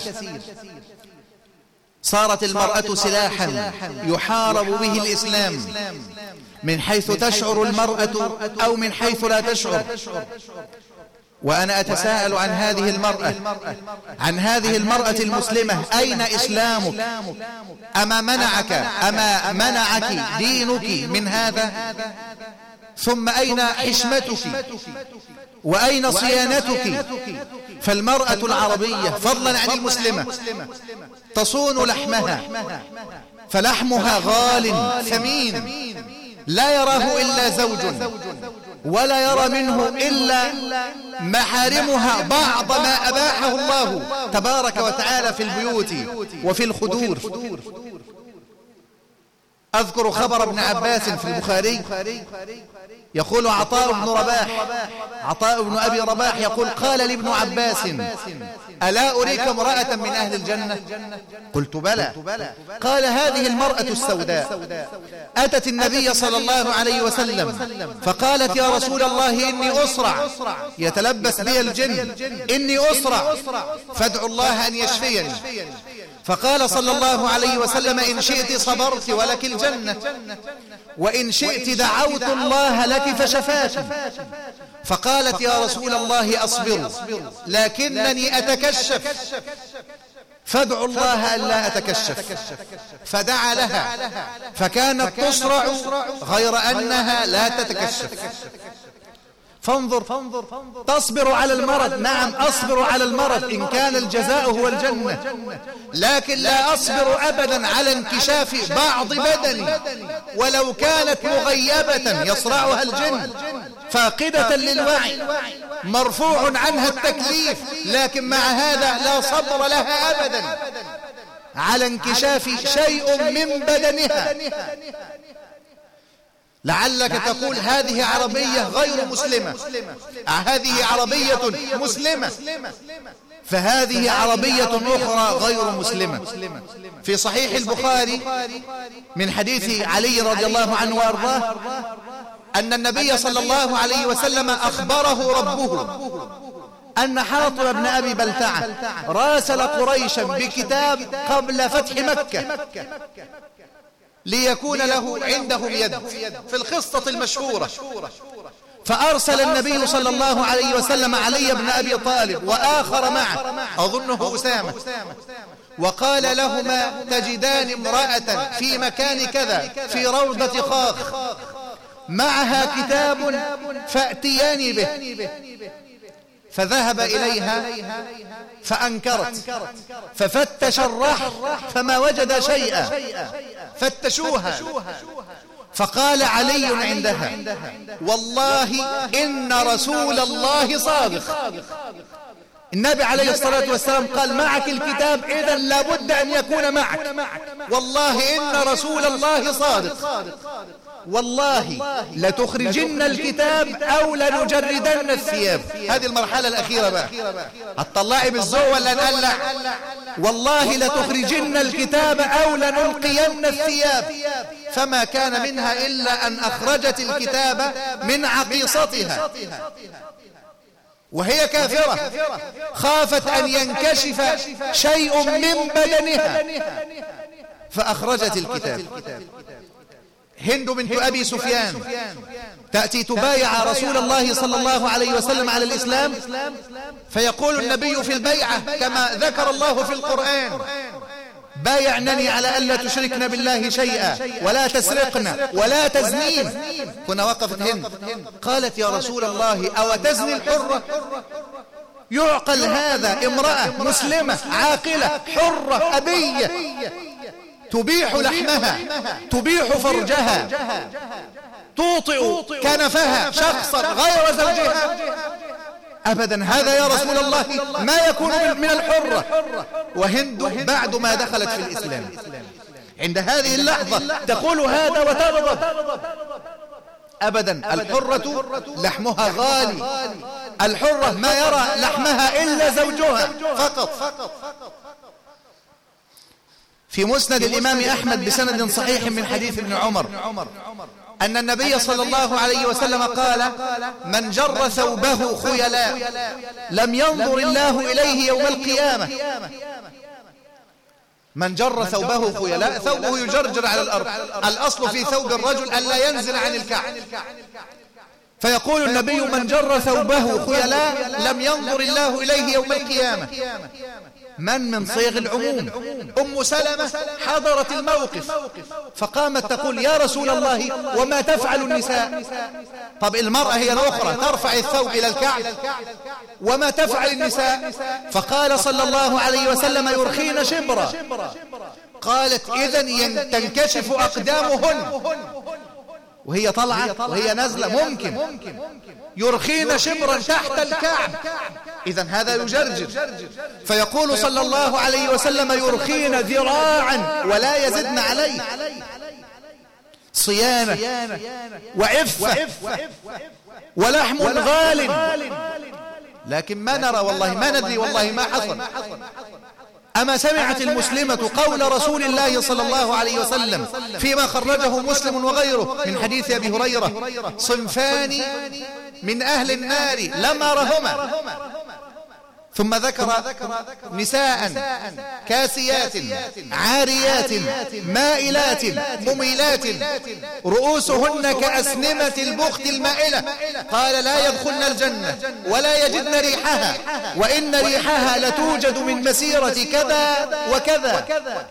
صارت المرأة سلاحا يحارب به الإسلام، من حيث تشعر المرأة أو من حيث لا تشعر. وأنا أتساءل عن هذه المرأة المسلمة، أين إسلامك؟ أما منعك دينك من هذا؟ ثم أين حشمتك وأين صيانتك؟ فالمرأة العربية فضلا عن المسلمة تصون لحمها، فلحمها غال ثمين، لا يراه إلا زوج، ولا يرى منه إلا محارمها بعض ما أباحه الله تبارك وتعالى في البيوت وفي الخدور. أذكر خبر ابن عباس في البخاري، يقول عطاء بن أبي رباح يقول: قال لابن عباس: ألا أريك امرأة من أهل الجنة؟ قلت: بلى. قال: هذه المرأة السوداء أتت النبي صلى الله عليه وسلم فقالت: يا رسول الله، إني أسرع، يتلبس بي الجن، إني أسرع، فادعوا الله أن يشفيني. فقال صلى الله عليه وسلم: إن شئت صبرت ولك الجنة، وإن شئت دعوت الله لك فشفاك. فقالت: يا رسول الله، أصبر، لكنني أتكشف، فادعوا الله ألا أتكشف. فدعا لها فكانت تسرع غير أنها لا تتكشف. فانظر، تصبر على المرض. نعم، أصبر على المرض إن كان الجزاء هو الجنة، لكن لا أصبر أبدا على انكشاف بعض بدني ولو كانت مغيبة يصرعها الجن، فاقدة للوعي، مرفوع عنها التكليف، لكن مع هذا لا صبر لها أبدا على انكشاف شيء من بدنها. لعلك تقول: هذه عربية غير مسلمة، هذه عربية مسلمة، فهذه عربية أخرى غير مسلمة. في صحيح البخاري من حديث علي رضي الله عنه وأرضاه أن النبي صلى الله عليه وسلم أخبره ربه أن حاطب بن أبي بلتعة راسل قريشا بكتاب قبل فتح مكة ليكون له عندهم يد في القصة المشهورة. فأرسل النبي صلى الله عليه وسلم علي بن أبي طالب وآخر معه أظنه أسامة، وقال لهما: تجدان امرأة في مكان كذا في روضة خاخ معها كتاب فأتياني به. فذهب إليها فأنكرت، ففتش الرحل فما وجد شيئا، فتشوها، فقال علي عندها: والله إن رسول الله صادق. النبي عليه الصلاة والسلام قال: معك الكتاب، إذن لابد أن يكون معك. والله إن رسول الله صادق، والله لتخرجن الكتاب أو لنجردن الثياب. هذه المرحلة الأخيرة بقى، هتطلعي بالذوق ولا نقلع؟ والله لتخرجن الكتاب أو لنلقين الثياب. فما كان منها إلا أن أخرجت الكتاب من عقيصتها وهي كافرة، خافت أن ينكشف شيء من بدنها فأخرجت الكتاب. هند بنت أبي سفيان تأتي تبايع رسول الله صلى الله عليه وسلم على الإسلام، فيقول النبي في البيعة كما ذكر الله في القرآن: بايعنني على ألا تشركن بالله شيئا ولا تسرقن ولا تزنين. هنا وقفت هند قالت: يا رسول الله، أو تزني الحرة؟ يعقل هذا؟ امرأة مسلمة عاقلة حرة أبية تبيح لحمها، تبيح فرجها، توطئ كنفها شخصا غير زوجها؟ أبدا، هذا يا رسول الله ما يكون من الحرة. وهند بعد ما دخلت في الإسلام عند هذه اللحظة تقول هذا وتغضب. أبدا، الحرة لحمها غالي، الحرة ما يرى لحمها إلا زوجها فقط. في مسند الإمام أحمد بسند صحيح من حديث ابن عمر أن النبي صلى الله عليه وسلم قال: من جر ثوبه خيلاء لم ينظر الله إليه يوم القيامة. من جر ثوبه خيلاء، ثوبه يجرجر على الأرض. الأصل في ثوب الرجل أن لا ينزل عن الكعب، فيقول النبي: من جر ثوبه خيلاء لم ينظر الله إليه يوم القيامة. من صيغ العموم. أم سلمة حضرت الموقف فقامت تقول: يا رسول الله وما تفعل النساء؟ طب المرأة هي الأخرى ترفع الثوب إلى الكعب، وما تفعل النساء؟ فقال صلى الله عليه وسلم: يرخين شبرا. قالت: إذن تنكشف أقدامهن وهي طلعة وهي نازلة؟ ممكن. يرخين شبرا تحت الكعب، إذن هذا يجرجر. فيقول صلى الله عليه وسلم: يرخين ذراعا ولا يزدن عليه. صيانة وعفة ولحم غال. لكن ما نرى والله، ما ندري والله ما حصل. أما سمعت المسلمة قول رسول الله صلى الله عليه وسلم فيما خرجه مسلم وغيره من حديث أبي هريرة: صنفان من أهل النار لم أرهما. ثم ذكر نساء كاسيات عاريات مائلات مميلات رؤوسهن كأسنمة البخت المائلة. قال: لا يدخلن الجنة ولا يجدن ريحها، وإن ريحها لتوجد من مسيرة كذا وكذا.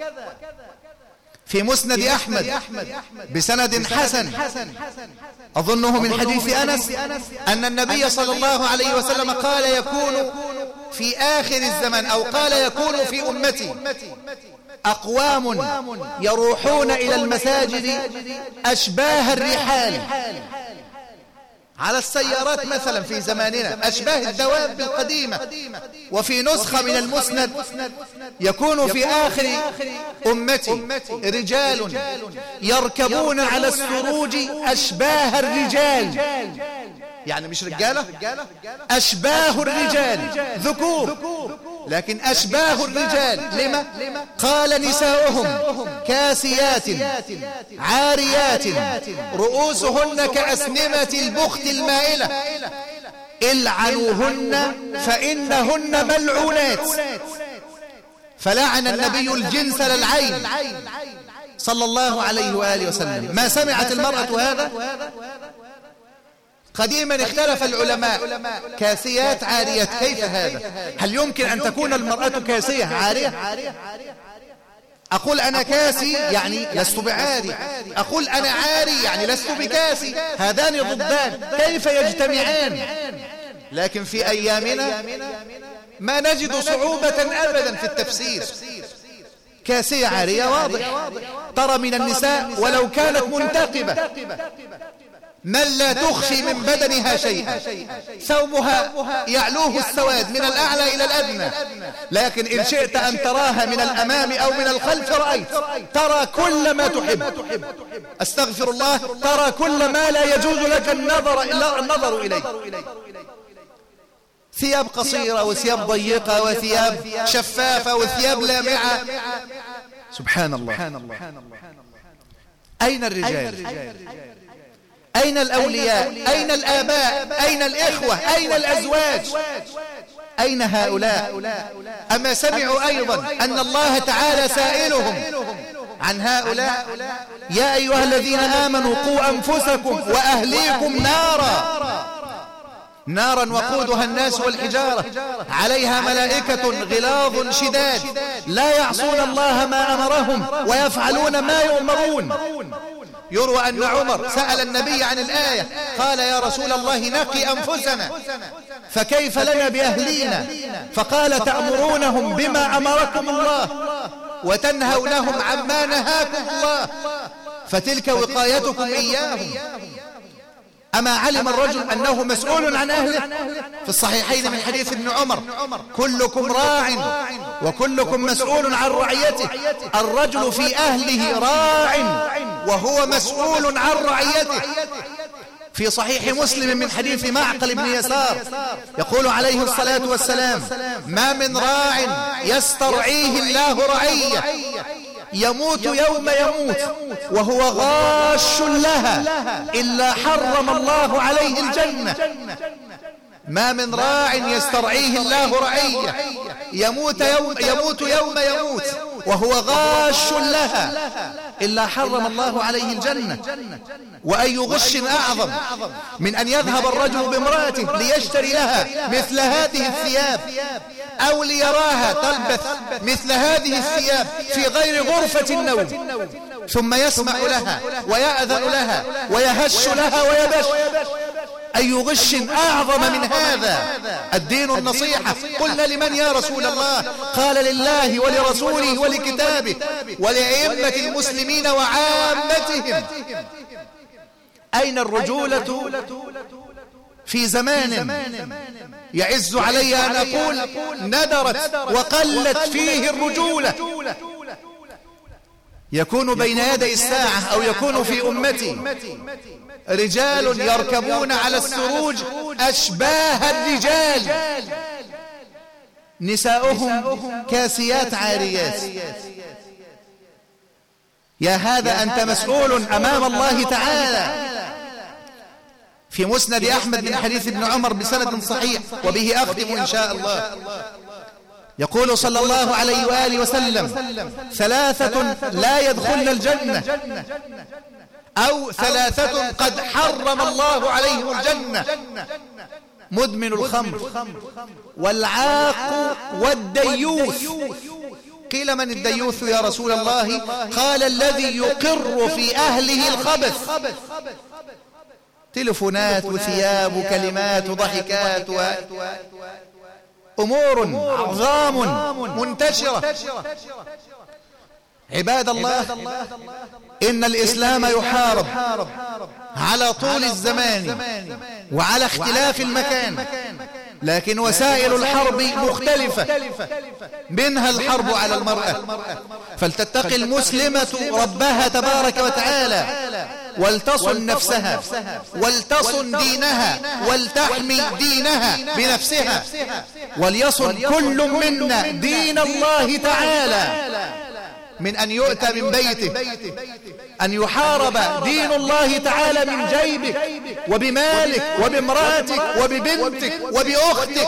في مسند أحمد بسند حسن أظنه من حديث أنس أن النبي صلى الله عليه وسلم قال: يكون في آخر الزمان، أو قال: يكون في أمتي أقوام يروحون إلى المساجد أشباه الرحال على السيارات مثلا في زماننا، أشباه الدواب القديمة. وفي نسخة من المسند: يكون في آخر أمتي رجال يركبون على السروج أشباه الرجال، يعني مش رجالة، أشباه الرجال ذكور، لكن أشباه الرجال. لما؟ قال: نساؤهم كاسيات عاريات رؤوسهن كأسنمة البخت المائلة العنوهن فإنهن ملعونات. فلعن النبي الجنس للعين صلى الله عليه وآله وسلم. ما سمعت المرأة هذا؟ قديما اختلف العلماء: كاسيات عاريات، كيف هذا؟ هل يمكن أن تكون المرأة كاسية عارية؟ أقول أنا كاسي يعني لست بعاري، أقول أنا عاري يعني لست بكاسي، هذان ضدان كيف يجتمعان؟ لكن في أيامنا ما نجد صعوبة أبدا في التفسير. كاسية عارية واضح. ترى من النساء ولو كانت منتقبة من لا تخفي من بدنها شيئا، ثوبها يعلوه السواد من الأعلى إلى الأدنى، لكن إن شئت أن تراها من الأمام أو من الخلف رأيت. ترى كل ما تحب، أستغفر الله، ترى كل ما لا يجوز لك النظر إليه. ثياب قصيرة وثياب ضيقة وثياب شفافة وثياب لامعة. سبحان الله. أين الرجال؟ أين الأولياء؟ أين الآباء؟ أين الإخوة؟ أين الأزواج؟ أين هؤلاء؟ أما سمعوا أيضا أن الله تعالى سائلهم عن هؤلاء: يا أيها الذين آمنوا قوا أنفسكم وأهليكم نارا وقودها الناس والحجارة عليها ملائكة غلاظ شداد لا يعصون الله ما أمرهم ويفعلون ما يؤمرون. يروى أن عمر سأل النبي عن الآية، قال: يا رسول الله نقي أنفسنا فكيف لنا بأهلينا؟ فقال: تأمرونهم بما أمركم الله وتنهونهم عما نهاكم الله، فتلك وقايتكم إياهم. أما علم الرجل أنه مسؤول عن أهله؟ في الصحيحين من حديث ابن عمر: كلكم راع وكلكم مسؤول عن رعيته. الرجل في أهله راع وهو مسؤول عن رعيته. في صحيح مسلم من حديث معقل بن يسار يقول عليه الصلاة والسلام: ما من راع يسترعيه الله رعية يموت يوم يموت وهو غاش لها إلا حرم الله عليه الجنة. ما من راع يسترعيه الله رعية يموت يوم يموت وهو غاش لها إلا حرم الله عليه الجنة. وأي غش أعظم من أن يذهب الرجل بامرأته ليشتري لها مثل هذه الثياب أو ليراها تلبس مثل هذه الثياب في غير غرفة النوم، ثم يسمع لها ويأذن لها ويهش لها ويبش. أي غش أعظم من هذا؟ الدين النصيحة. قلنا لمن يا رسول الله؟ قال لله ولرسوله ولكتابه ولأئمة المسلمين وعامتهم. أين الرجولة في زمان يعز علي أن أقول ندرت وقلت فيه الرجولة؟ يكون بين يدي الساعة أو يكون في أمتي رجال يركبون على السروج أشباه الرجال، نساؤهم كاسيات عاريات. يا هذا أنت مسؤول أمام الله تعالى. في مسند أحمد من حديث ابن عمر بسند صحيح، وبه أختم إن شاء الله، يقول صلى الله عليه وآله وسلم: ثلاثة لا يدخلن الجنة، أو ثلاثة قد حرم الله عليهم الجنة: مدمن الخمر والعاق والديوث. قيل من الديوث يا رسول الله؟ قال الذي يقر في أهله الخبث. تلفونات وثياب وكلمات وضحكات وأمور عظام منتشرة. عباد الله، إن الإسلام يحارب على طول الزمان وعلى اختلاف المكان، لكن وسائل الحرب مختلفة، منها الحرب على المرأة. فلتتقي المسلمة ربها تبارك وتعالى، ولتصن نفسها ولتصن دينها ولتحمي دينها بنفسها، وليصن كل منا دين الله تعالى من أن يؤتى من بيته، أن يحارب دين الله تعالى من جيبك وبمالك وبامرأتك وببنتك وبأختك.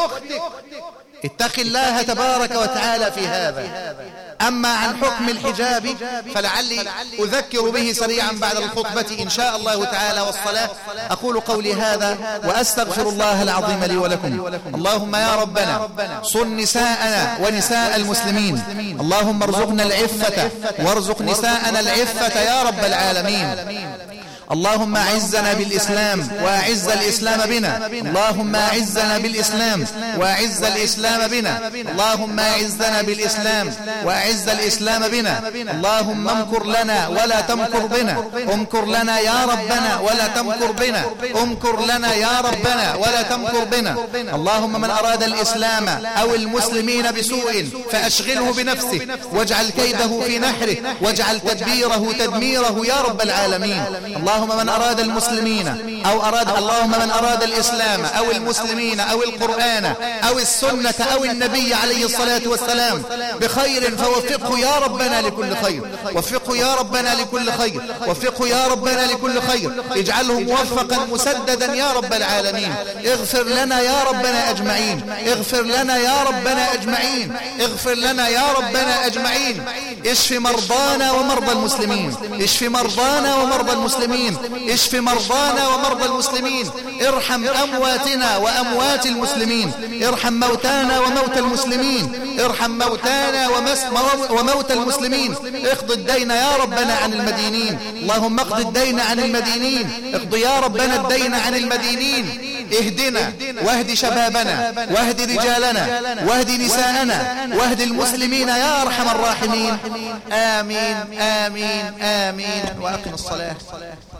اتق الله تبارك وتعالى في هذا. أما عن حكم الحجاب فلعلي أذكر به سريعا بعد الخطبة إن شاء الله تعالى والصلاة. أقول قولي هذا وأستغفر الله العظيم لي ولكم. اللهم يا ربنا صن نساءنا ونساء المسلمين، اللهم ارزقنا العفة وارزق نساءنا العفة يا رب العالمين. اللهم أعزنا بالإسلام وأعز الإسلام بنا، اللهم أعزنا بالإسلام وأعز الإسلام بنا، اللهم أعزنا بالإسلام وأعز الإسلام بنا. اللهم امكر لنا ولا تمكر بنا، امكر لنا يا ربنا ولا تمكر بنا، امكر لنا يا ربنا ولا تمكر بنا. اللهم من أراد الإسلام أو المسلمين بسوء فأشغله بنفسه، واجعل كيده في نحره، واجعل تدبيره تدميره يا رب العالمين. اللهم من أراد المسلمين اللهم من أراد الإسلام أو المسلمين أو القرآن أو السنة أو النبي عليه الصلاة والسلام بخير فوفقه يا ربنا لكل خير، وفقه يا ربنا لكل خير، وفقه يا ربنا لكل خير، اجعله موفقا مسددا يا رب العالمين. اغفر لنا يا ربنا أجمعين، اغفر لنا يا ربنا أجمعين، اغفر لنا يا ربنا أجمعين. اشف مرضانا ومرضى المسلمين، اشف مرضانا ومرضى المسلمين، اشف مرضانا ومرضى المسلمين. ارحم أمواتنا وأموات المسلمين، ارحم موتانا وموتى المسلمين، ارحم موتانا وموتى المسلمين. اقض الدين يا ربنا عن المدينين، اللهم اقض الدين عن المدينين، اقض يا ربنا الدين عن المدينين. اهدنا واهد شبابنا واهد رجالنا واهد نساءنا واهد المسلمين يا أرحم الراحمين. آمين آمين آمين. وأقم الصلاة.